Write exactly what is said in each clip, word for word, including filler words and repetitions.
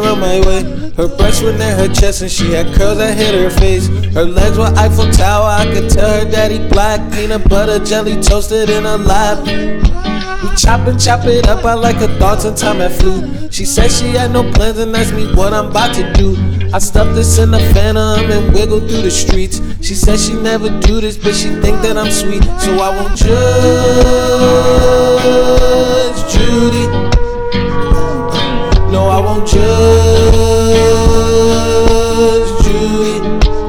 around my way. Her breasts were near her chest and she had curls that hit her face. Her legs were Eiffel Tower, I could tell her daddy black. Peanut butter jelly toasted in her lap. We chop and chop it up, I like her thoughts and time that flew. She said she had no plans and asked me what I'm about to do. I stuffed this in the phantom and wiggled through the streets. She said she never do this, but she think that I'm sweet. So I won't judge Judy. No, I won't judge Judy.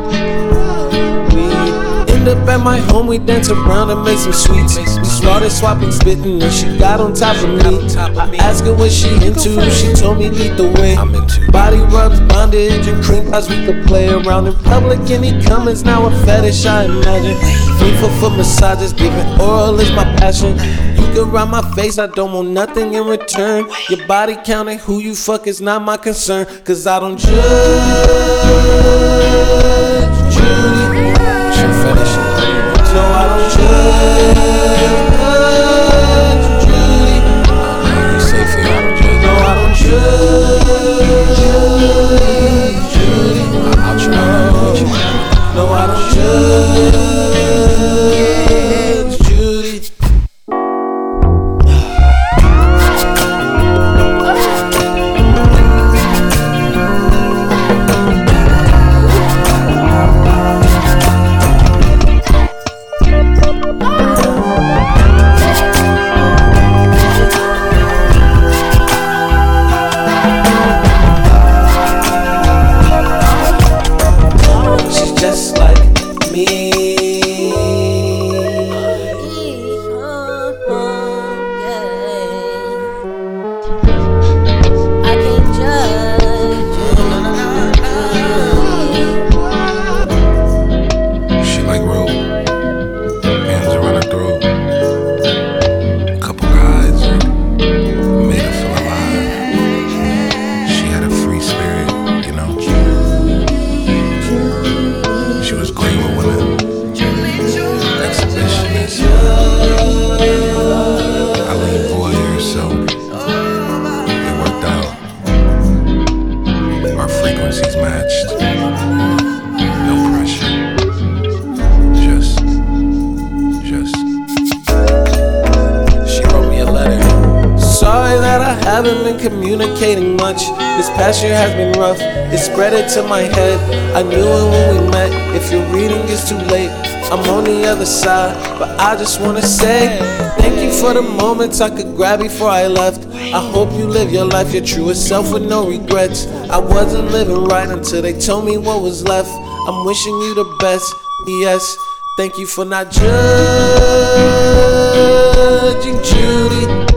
We end up at my home, we dance around and make some sweets. We started swapping, spitting, and she got on top of me. I asked her what she into, she told me lead the way. Body rubs, bondage, and cream pies we could play around. In public, any comments, now a fetish I imagine. Faithful for massages, giving oral is my passion. You can ride my face, I don't want nothing in return. Your body counting, who you fuck is not my concern. Cause I don't judge Judy. No, I don't judge Judy. You say for you, I don't judge. No, I don't judge Judy. I'll try to reach you. No, I don't judge Judy. Just like me. I can't judge you. She like rope, hands around her throat. A couple guys made her feel alive. She had a free spirit, you know. She was great with women, exhibitionist. I lean voyeur, so it worked out. Our frequencies matched. No pressure. Just, just. She wrote me a letter. Sorry that I haven't been communicating much. This past year has been rough. It spread it to my head. I knew it when we met. If you're reading, it's too late. I'm on the other side, but I just wanna say thank you for the moments I could grab before I left. I hope you live your life, your truest self with no regrets. I wasn't living right until they told me what was left. I'm wishing you the best, yes. Thank you for not judging Judy.